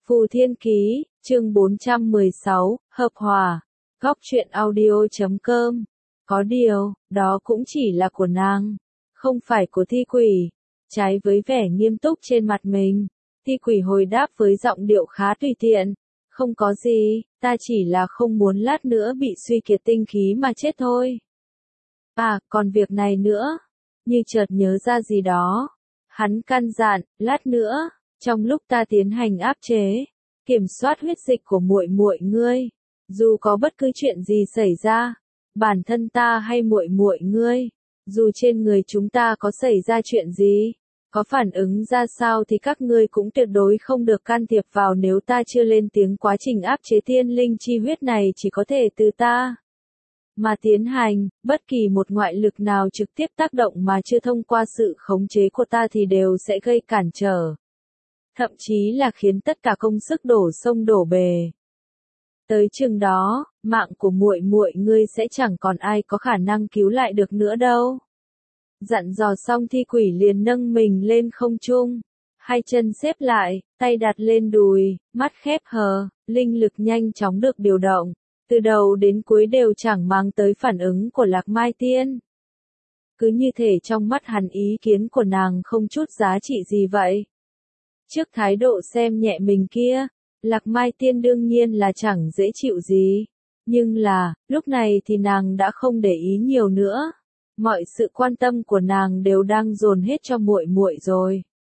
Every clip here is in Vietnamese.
Phù Thiên Ký, chương 416, Hợp Hòa, Góc truyện audio.com. Có điều, đó cũng chỉ là của nàng, không phải của Thi Quỷ. Trái với vẻ nghiêm túc trên mặt mình, Thi Quỷ hồi đáp với giọng điệu khá tùy tiện. Không có gì, ta chỉ là không muốn lát nữa bị suy kiệt tinh khí mà chết thôi. À, còn việc này nữa. Như chợt nhớ ra gì đó, hắn căn dặn, lát nữa, trong lúc ta tiến hành áp chế, kiểm soát huyết dịch của muội muội ngươi, dù có bất cứ chuyện gì xảy ra, bản thân ta hay muội muội ngươi, dù trên người chúng ta có xảy ra chuyện gì, có phản ứng ra sao thì các ngươi cũng tuyệt đối không được can thiệp vào. Nếu ta chưa lên tiếng, quá trình áp chế tiên linh chi huyết này chỉ có thể từ ta mà tiến hành, bất kỳ một ngoại lực nào trực tiếp tác động mà chưa thông qua sự khống chế của ta thì đều sẽ gây cản trở, thậm chí là khiến tất cả công sức đổ sông đổ bề. Tới chừng đó, mạng của muội muội ngươi sẽ chẳng còn ai có khả năng cứu lại được nữa đâu. Dặn dò xong, Thi Quỷ liền nâng mình lên không trung, hai chân xếp lại, tay đặt lên đùi, mắt khép hờ, linh lực nhanh chóng được điều động, từ đầu đến cuối đều chẳng mang tới phản ứng của Lạc Mai Tiên. Cứ như thể trong mắt hắn ý kiến của nàng không chút giá trị gì vậy. Trước thái độ xem nhẹ mình kia, Lạc Mai Tiên đương nhiên là chẳng dễ chịu gì, nhưng là, lúc này thì nàng đã không để ý nhiều nữa. Mọi sự quan tâm của nàng đều đang dồn hết cho muội muội rồi.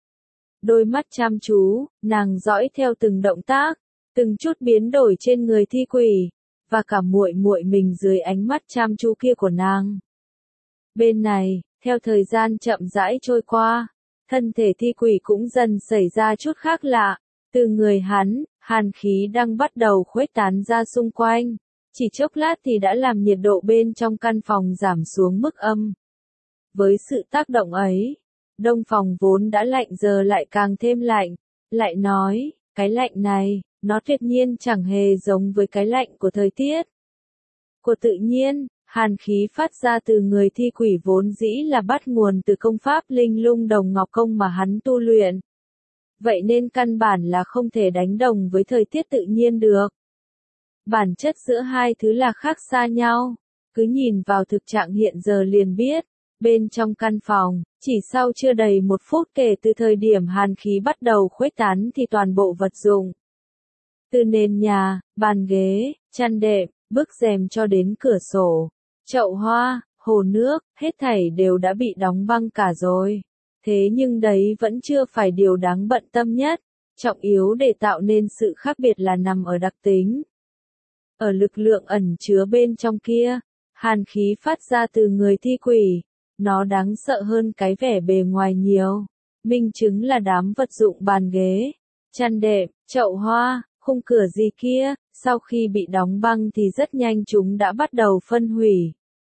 Đôi mắt chăm chú, nàng dõi theo từng động tác, từng chút biến đổi trên người Thi Quỷ, và cả muội muội mình dưới ánh mắt chăm chú kia của nàng. Bên này, theo thời gian chậm rãi trôi qua, thân thể Thi Quỷ cũng dần xảy ra chút khác lạ. Từ người hắn, hàn khí đang bắt đầu khuếch tán ra xung quanh. Chỉ chốc lát thì đã làm nhiệt độ bên trong căn phòng giảm xuống mức âm. Với sự tác động ấy, đông phòng vốn đã lạnh giờ lại càng thêm lạnh. Lại nói, cái lạnh này, nó tuyệt nhiên chẳng hề giống với cái lạnh của thời tiết. Của tự nhiên, hàn khí phát ra từ người Thi Quỷ vốn dĩ là bắt nguồn từ công pháp Linh Lung Đồng Ngọc Công mà hắn tu luyện. Vậy nên căn bản là không thể đánh đồng với thời tiết tự nhiên được. Bản chất giữa hai thứ là khác xa nhau, cứ nhìn vào thực trạng hiện giờ liền biết. Bên trong căn phòng, chỉ sau chưa đầy 1 phút kể từ thời điểm hàn khí bắt đầu khuếch tán thì toàn bộ vật dụng, từ nền nhà, bàn ghế, chăn đệm, bức rèm cho đến cửa sổ, chậu hoa, hồ nước, hết thảy đều đã bị đóng băng cả rồi. Thế nhưng đấy vẫn chưa phải điều đáng bận tâm nhất. Trọng yếu để tạo nên sự khác biệt là nằm ở đặc tính, ở lực lượng ẩn chứa bên trong kia. Hàn khí phát ra từ người Thi Quỷ, nó đáng sợ hơn cái vẻ bề ngoài nhiều. Minh chứng là đám vật dụng bàn ghế, chăn đệm, chậu hoa, khung cửa gì kia, sau khi bị đóng băng thì rất nhanh chúng đã bắt đầu phân hủy.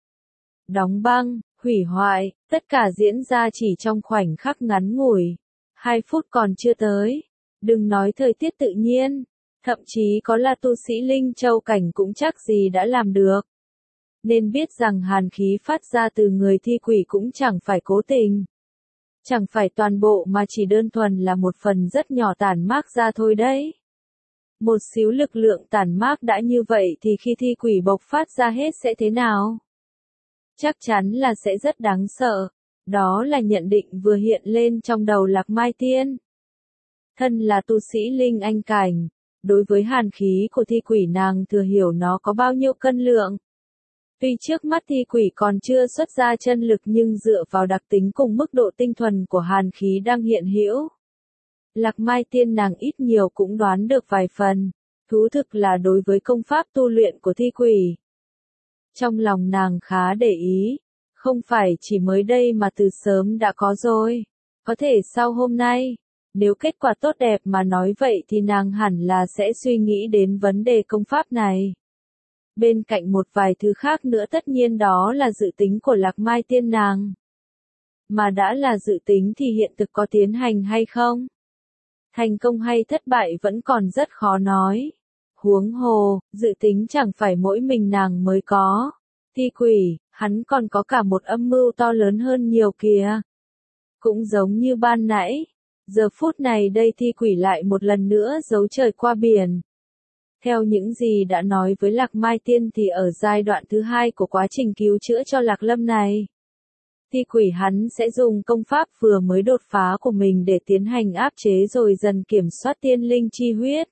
Đóng băng, hủy hoại, tất cả diễn ra chỉ trong khoảnh khắc ngắn ngủi. 2 phút còn chưa tới. Đừng nói thời tiết tự nhiên, thậm chí có là tu sĩ Linh Châu cảnh cũng chắc gì đã làm được. Nên biết rằng hàn khí phát ra từ người Thi Quỷ cũng chẳng phải cố tình. Chẳng phải toàn bộ mà chỉ đơn thuần là một phần rất nhỏ tản mát ra thôi đấy. Một xíu lực lượng tản mát đã như vậy thì khi Thi Quỷ bộc phát ra hết sẽ thế nào? Chắc chắn là sẽ rất đáng sợ. Đó là nhận định vừa hiện lên trong đầu Lạc Mai Tiên. Thân là tu sĩ Linh Anh cảnh, đối với hàn khí của Thi Quỷ nàng thừa hiểu nó có bao nhiêu cân lượng. Tuy trước mắt Thi Quỷ còn chưa xuất ra chân lực nhưng dựa vào đặc tính cùng mức độ tinh thuần của hàn khí đang hiện hữu, Lạc Mai Tiên nàng ít nhiều cũng đoán được vài phần. Thú thực là đối với công pháp tu luyện của Thi Quỷ, trong lòng nàng khá để ý, không phải chỉ mới đây mà từ sớm đã có rồi. Có thể sau hôm nay, nếu kết quả tốt đẹp mà nói vậy thì nàng hẳn là sẽ suy nghĩ đến vấn đề công pháp này. Bên cạnh một vài thứ khác nữa, tất nhiên đó là dự tính của Lạc Mai Tiên nàng. Mà đã là dự tính thì hiện thực có tiến hành hay không? Thành công hay thất bại vẫn còn rất khó nói. Huống hồ, dự tính chẳng phải mỗi mình nàng mới có. Thi Quỷ, hắn còn có cả một âm mưu to lớn hơn nhiều kìa. Cũng giống như ban nãy, Giờ phút này đây thi quỷ lại một lần nữa giấu trời qua biển. Theo những gì đã nói với Lạc Mai Tiên thì ở giai đoạn thứ 2 của quá trình cứu chữa cho Lạc Lâm này, thi quỷ hắn sẽ dùng công pháp vừa mới đột phá của mình để tiến hành áp chế rồi dần kiểm soát tiên linh chi huyết.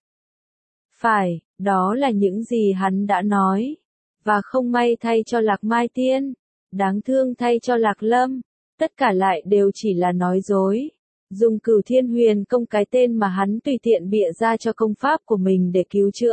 Phải, đó là những gì hắn đã nói. Và không may thay cho Lạc Mai Tiên, đáng thương thay cho Lạc Lâm, tất cả lại đều chỉ là nói dối. Dùng Cửu Thiên Huyền Công, cái tên mà hắn tùy tiện bịa ra cho công pháp của mình để cứu chữa.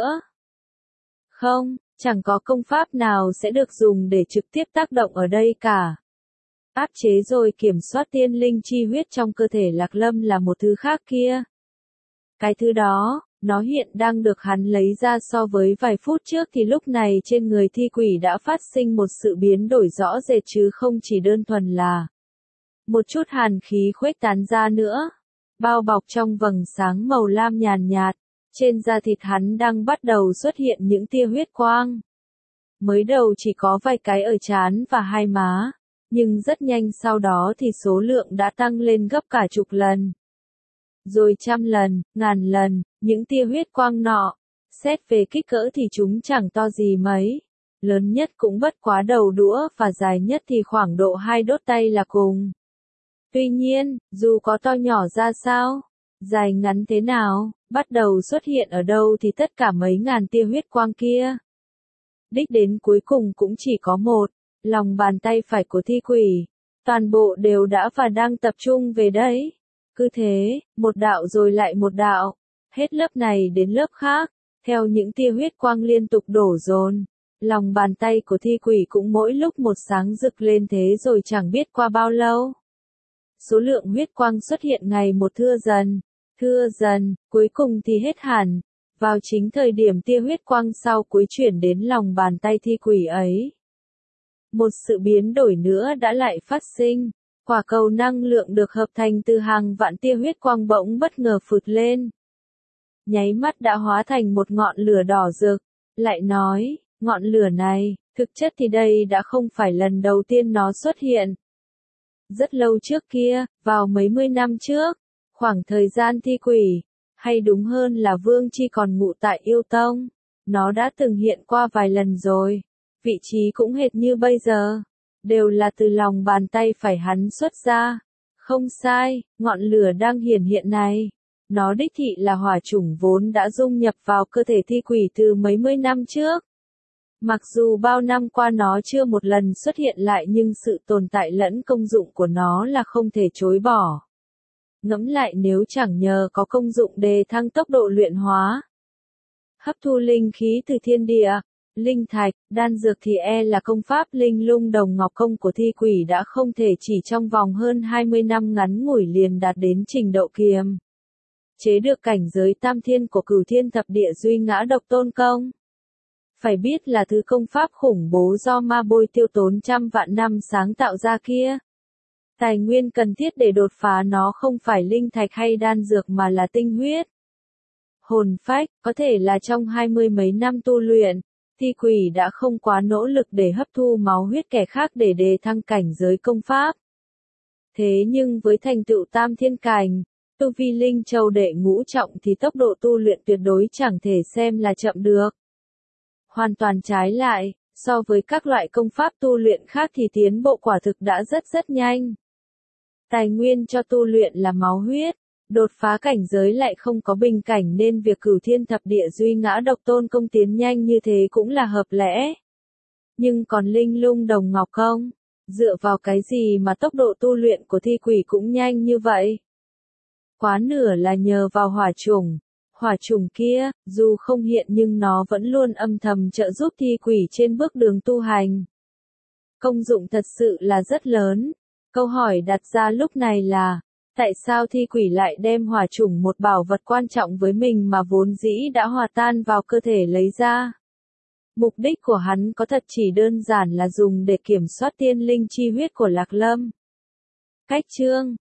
Không, chẳng có công pháp nào sẽ được dùng để trực tiếp tác động ở đây cả. Áp chế rồi kiểm soát tiên linh chi huyết trong cơ thể Lạc Lâm là một thứ khác kia. Cái thứ đó, nó hiện đang được hắn lấy ra so với vài phút trước thì lúc này trên người thi quỷ đã phát sinh một sự biến đổi rõ rệt chứ không chỉ đơn thuần là một chút hàn khí khuếch tán ra nữa. Bao bọc trong vầng sáng màu lam nhàn nhạt, trên da thịt hắn đang bắt đầu xuất hiện những tia huyết quang. Mới đầu chỉ có vài cái ở trán và hai má, nhưng rất nhanh sau đó thì số lượng đã tăng lên gấp cả chục lần. Rồi 100 lần, 1000 lần, những tia huyết quang nọ. Xét về kích cỡ thì chúng chẳng to gì mấy. Lớn nhất cũng bất quá đầu đũa và dài nhất thì khoảng độ 2 đốt tay là cùng. Tuy nhiên, dù có to nhỏ ra sao, dài ngắn thế nào, bắt đầu xuất hiện ở đâu thì tất cả mấy ngàn tia huyết quang kia, đích đến cuối cùng cũng chỉ có một, lòng bàn tay phải của thi quỷ. Toàn bộ đều đã và đang tập trung về đấy. Cứ thế, một đạo rồi lại một đạo, hết lớp này đến lớp khác, theo những tia huyết quang liên tục đổ dồn. Lòng bàn tay của thi quỷ cũng mỗi lúc một sáng rực lên thế rồi chẳng biết qua bao lâu. Số lượng huyết quang xuất hiện ngày một thưa dần, cuối cùng thì hết hẳn. Vào chính thời điểm tia huyết quang sau cuối chuyển đến lòng bàn tay thi quỷ ấy, một sự biến đổi nữa đã lại phát sinh. Quả cầu năng lượng được hợp thành từ hàng vạn tia huyết quang bỗng bất ngờ phụt lên. Nháy mắt đã hóa thành một ngọn lửa đỏ rực. Lại nói, ngọn lửa này, thực chất thì đây đã không phải lần đầu tiên nó xuất hiện. Rất lâu trước kia, vào mấy mươi năm trước, khoảng thời gian thi quỷ, hay đúng hơn là Vương Chi còn ngụ tại Yêu Tông, nó đã từng hiện qua vài lần rồi. Vị trí cũng hệt như bây giờ, đều là từ lòng bàn tay phải hắn xuất ra. Không sai, ngọn lửa đang hiển hiện này, nó đích thị là hỏa chủng vốn đã dung nhập vào cơ thể thi quỷ từ mấy mươi năm trước. Mặc dù bao năm qua nó chưa một lần xuất hiện lại nhưng sự tồn tại lẫn công dụng của nó là không thể chối bỏ. Ngẫm lại, nếu chẳng nhờ có công dụng đề thăng tốc độ luyện hóa, hấp thu linh khí từ thiên địa, linh thạch, đan dược thì là công pháp linh lung đồng ngọc công của thi quỷ đã không thể chỉ trong vòng hơn 20 năm ngắn ngủi liền đạt đến trình độ kiềm chế được cảnh giới tam thiên của Cửu Thiên Thập Địa Duy Ngã Độc Tôn Công. Phải biết là thứ công pháp khủng bố do ma bôi tiêu tốn trăm vạn năm sáng tạo ra kia. Tài nguyên cần thiết để đột phá nó không phải linh thạch hay đan dược mà là tinh huyết. Hồn phách, có thể là trong 20 mấy năm tu luyện, thi quỷ đã không quá nỗ lực để hấp thu máu huyết kẻ khác để đề thăng cảnh giới công pháp. Thế nhưng với thành tựu tam thiên cảnh, tu vi linh châu đệ ngũ trọng thì tốc độ tu luyện tuyệt đối chẳng thể xem là chậm được. Hoàn toàn trái lại, so với các loại công pháp tu luyện khác thì tiến bộ quả thực đã rất nhanh. Tài nguyên cho tu luyện là máu huyết, đột phá cảnh giới lại không có bình cảnh nên việc Cửu Thiên Thập Địa Duy Ngã Độc Tôn Công tiến nhanh như thế cũng là hợp lẽ. Nhưng còn linh lung đồng ngọc công, dựa vào cái gì mà tốc độ tu luyện của thi quỷ cũng nhanh như vậy? Quá nửa là nhờ vào hỏa chủng. Hỏa chủng kia, dù không hiện nhưng nó vẫn luôn âm thầm trợ giúp thi quỷ trên bước đường tu hành. Công dụng thật sự là rất lớn. Câu hỏi đặt ra lúc này là, tại sao thi quỷ lại đem hỏa chủng, một bảo vật quan trọng với mình mà vốn dĩ đã hòa tan vào cơ thể lấy ra? Mục đích của hắn có thật chỉ đơn giản là dùng để kiểm soát tiên linh chi huyết của Lạc Lâm. Cách chương